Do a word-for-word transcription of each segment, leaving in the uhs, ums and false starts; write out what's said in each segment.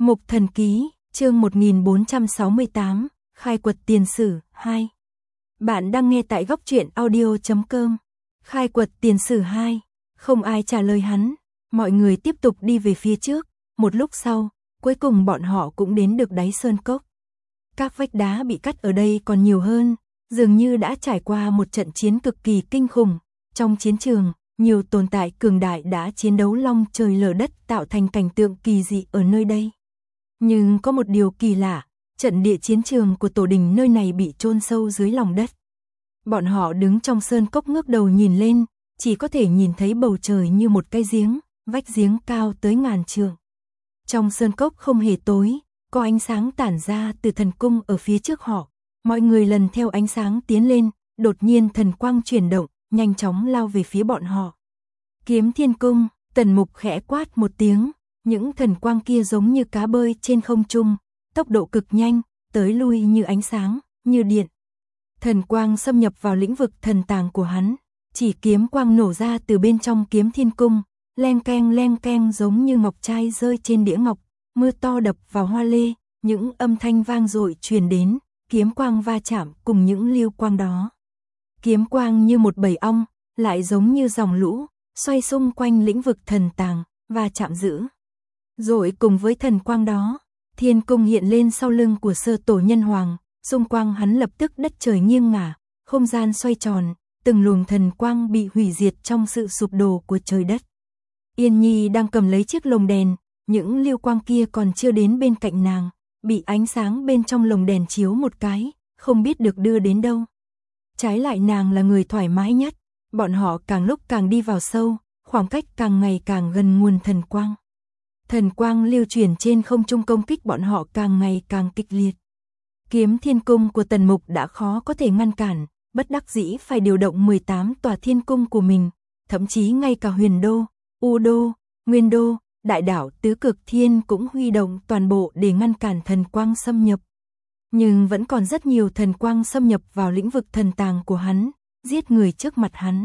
Mục Thần Ký, chương một nghìn bốn trăm sáu mươi tám, Khai quật tiền sử, hai. Bạn đang nghe tại góc truyện audio chấm com. Khai quật tiền sử hai. Không ai trả lời hắn, mọi người tiếp tục đi về phía trước, một lúc sau, cuối cùng bọn họ cũng đến được đáy sơn cốc. Các vách đá bị cắt ở đây còn nhiều hơn, dường như đã trải qua một trận chiến cực kỳ kinh khủng. Trong chiến trường, nhiều tồn tại cường đại đã chiến đấu long trời lở đất tạo thành cảnh tượng kỳ dị ở nơi đây. Nhưng có một điều kỳ lạ, trận địa chiến trường của tổ đình nơi này bị chôn sâu dưới lòng đất. Bọn họ đứng trong sơn cốc ngước đầu nhìn lên, chỉ có thể nhìn thấy bầu trời như một cái giếng, vách giếng cao tới ngàn trượng. Trong sơn cốc không hề tối, có ánh sáng tản ra từ thần cung ở phía trước họ. Mọi người lần theo ánh sáng tiến lên, đột nhiên thần quang chuyển động, nhanh chóng lao về phía bọn họ. Kiếm Thiên Cung, Tần Mục khẽ quát một tiếng, những thần quang kia giống như cá bơi trên không trung, tốc độ cực nhanh, tới lui như ánh sáng, như điện. Thần quang xâm nhập vào lĩnh vực thần tàng của hắn, chỉ kiếm quang nổ ra từ bên trong Kiếm Thiên Cung, leng keng leng keng giống như ngọc trai rơi trên đĩa ngọc, mưa to đập vào hoa lê, những âm thanh vang dội truyền đến, kiếm quang va chạm cùng những lưu quang đó. Kiếm quang như một bầy ong, lại giống như dòng lũ, xoay xung quanh lĩnh vực thần tàng, và chạm giữ. Rồi cùng với thần quang đó, thiên cung hiện lên sau lưng của Sơ Tổ Nhân Hoàng, xung quanh hắn lập tức đất trời nghiêng ngả, không gian xoay tròn, từng luồng thần quang bị hủy diệt trong sự sụp đổ của trời đất. Yên Nhi đang cầm lấy chiếc lồng đèn, những lưu quang kia còn chưa đến bên cạnh nàng, bị ánh sáng bên trong lồng đèn chiếu một cái, không biết được đưa đến đâu. Trái lại nàng là người thoải mái nhất, bọn họ càng lúc càng đi vào sâu, khoảng cách càng ngày càng gần nguồn thần quang. Thần quang lưu chuyển trên không trung công kích bọn họ càng ngày càng kịch liệt. Kiếm Thiên Cung của Tần Mục đã khó có thể ngăn cản, bất đắc dĩ phải điều động mười tám tòa thiên cung của mình, thậm chí ngay cả Huyền Đô, U Đô, Nguyên Đô, Đại Đảo Tứ Cực Thiên cũng huy động toàn bộ để ngăn cản thần quang xâm nhập. Nhưng vẫn còn rất nhiều thần quang xâm nhập vào lĩnh vực thần tàng của hắn, giết người trước mặt hắn.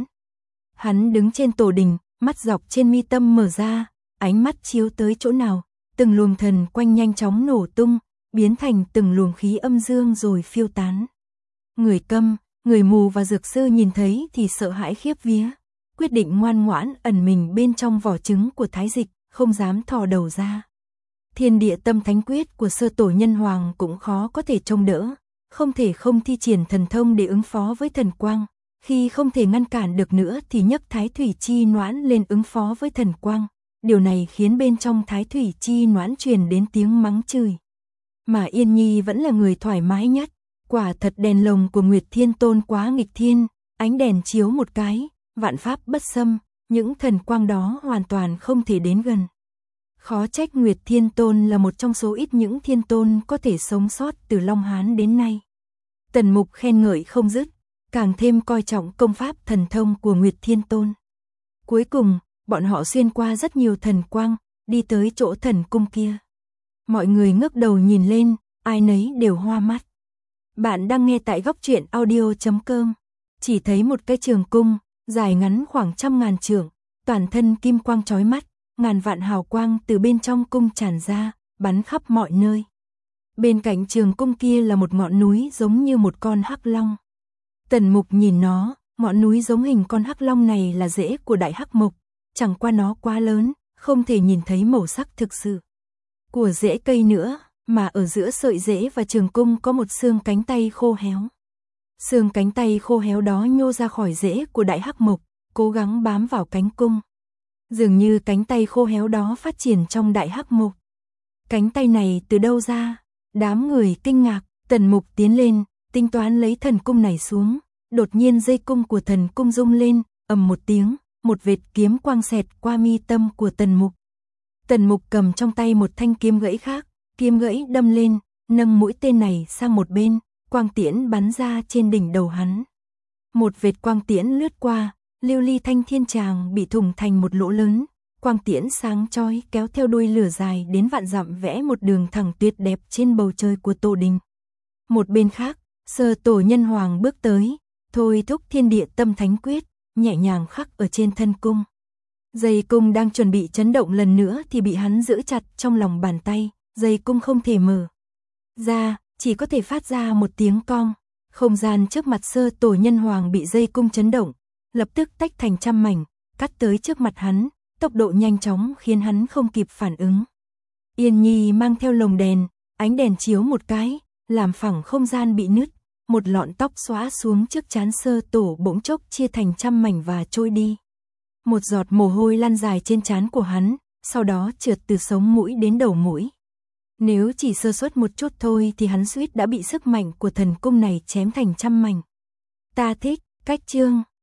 Hắn đứng trên tổ đình, mắt dọc trên mi tâm mở ra, ánh mắt chiếu tới chỗ nào, từng luồng thần quanh nhanh chóng nổ tung, biến thành từng luồng khí âm dương rồi phiêu tán. Người câm, người mù và dược sư nhìn thấy thì sợ hãi khiếp vía, quyết định ngoan ngoãn ẩn mình bên trong vỏ trứng của Thái Dịch, không dám thò đầu ra. Thiên địa tâm thánh quyết của Sơ Tổ Nhân Hoàng cũng khó có thể trông đỡ, không thể không thi triển thần thông để ứng phó với thần quang, khi không thể ngăn cản được nữa thì nhấc Thái Thủy Chi Noãn lên ứng phó với thần quang. Điều này khiến bên trong Thái Thủy Chi Noãn truyền đến tiếng mắng chửi. Mà Yên Nhi vẫn là người thoải mái nhất, quả thật đèn lồng của Nguyệt Thiên Tôn quá nghịch thiên, ánh đèn chiếu một cái, vạn pháp bất xâm, những thần quang đó hoàn toàn không thể đến gần. Khó trách Nguyệt Thiên Tôn là một trong số ít những thiên tôn có thể sống sót từ Long Hán đến nay. Tần Mục khen ngợi không dứt, càng thêm coi trọng công pháp thần thông của Nguyệt Thiên Tôn. Cuối cùng, bọn họ xuyên qua rất nhiều thần quang, đi tới chỗ thần cung kia. Mọi người ngước đầu nhìn lên, ai nấy đều hoa mắt. Bạn đang nghe tại góc truyện audio chấm com. Chỉ thấy một cái trường cung, dài ngắn khoảng trăm ngàn trượng, toàn thân kim quang chói mắt, ngàn vạn hào quang từ bên trong cung tràn ra, bắn khắp mọi nơi. Bên cạnh trường cung kia là một ngọn núi giống như một con hắc long. Tần Mục nhìn nó, ngọn núi giống hình con hắc long này là rễ của đại hắc mộc, chẳng qua nó quá lớn, không thể nhìn thấy màu sắc thực sự của rễ cây nữa, mà ở giữa sợi rễ và trường cung có một xương cánh tay khô héo. Xương cánh tay khô héo đó nhô ra khỏi rễ của đại hắc mộc, cố gắng bám vào cánh cung. Dường như cánh tay khô héo đó phát triển trong đại hắc mộc. Cánh tay này từ đâu ra? Đám người kinh ngạc, Tần Mục tiến lên, tính toán lấy thần cung này xuống. Đột nhiên dây cung của thần cung rung lên, ầm một tiếng, một vệt kiếm quang xẹt qua mi tâm của Tần Mục. Tần Mục cầm trong tay một thanh kiếm gãy khác, kiếm gãy đâm lên, nâng mũi tên này sang một bên, quang tiễn bắn ra trên đỉnh đầu hắn. Một vệt quang tiễn lướt qua, lưu ly thanh thiên tràng bị thủng thành một lỗ lớn, quang tiễn sáng chói kéo theo đuôi lửa dài đến vạn dặm vẽ một đường thẳng tuyệt đẹp trên bầu trời của tổ đình. Một bên khác, Sơ Tổ Nhân Hoàng bước tới, thôi thúc thiên địa tâm thánh quyết, nhẹ nhàng khắc ở trên thân cung. Dây cung đang chuẩn bị chấn động lần nữa thì bị hắn giữ chặt trong lòng bàn tay, Dây cung không thể mở ra, chỉ có thể phát ra một tiếng cong. Không gian trước mặt Sơ Tổ Nhân Hoàng bị dây cung chấn động, lập tức tách thành trăm mảnh, cắt tới trước mặt hắn, tốc độ nhanh chóng khiến hắn không kịp phản ứng. Yên Nhi mang theo lồng đèn, ánh đèn chiếu một cái, làm phẳng không gian bị nứt, một lọn tóc xõa xuống trước trán Sơ Tổ bỗng chốc chia thành trăm mảnh và trôi đi. Một giọt mồ hôi lăn dài trên trán của hắn, sau đó trượt từ sống mũi đến đầu mũi. Nếu chỉ sơ suất một chút thôi thì hắn suýt đã bị sức mạnh của thần cung này chém thành trăm mảnh. Ta thích cách chương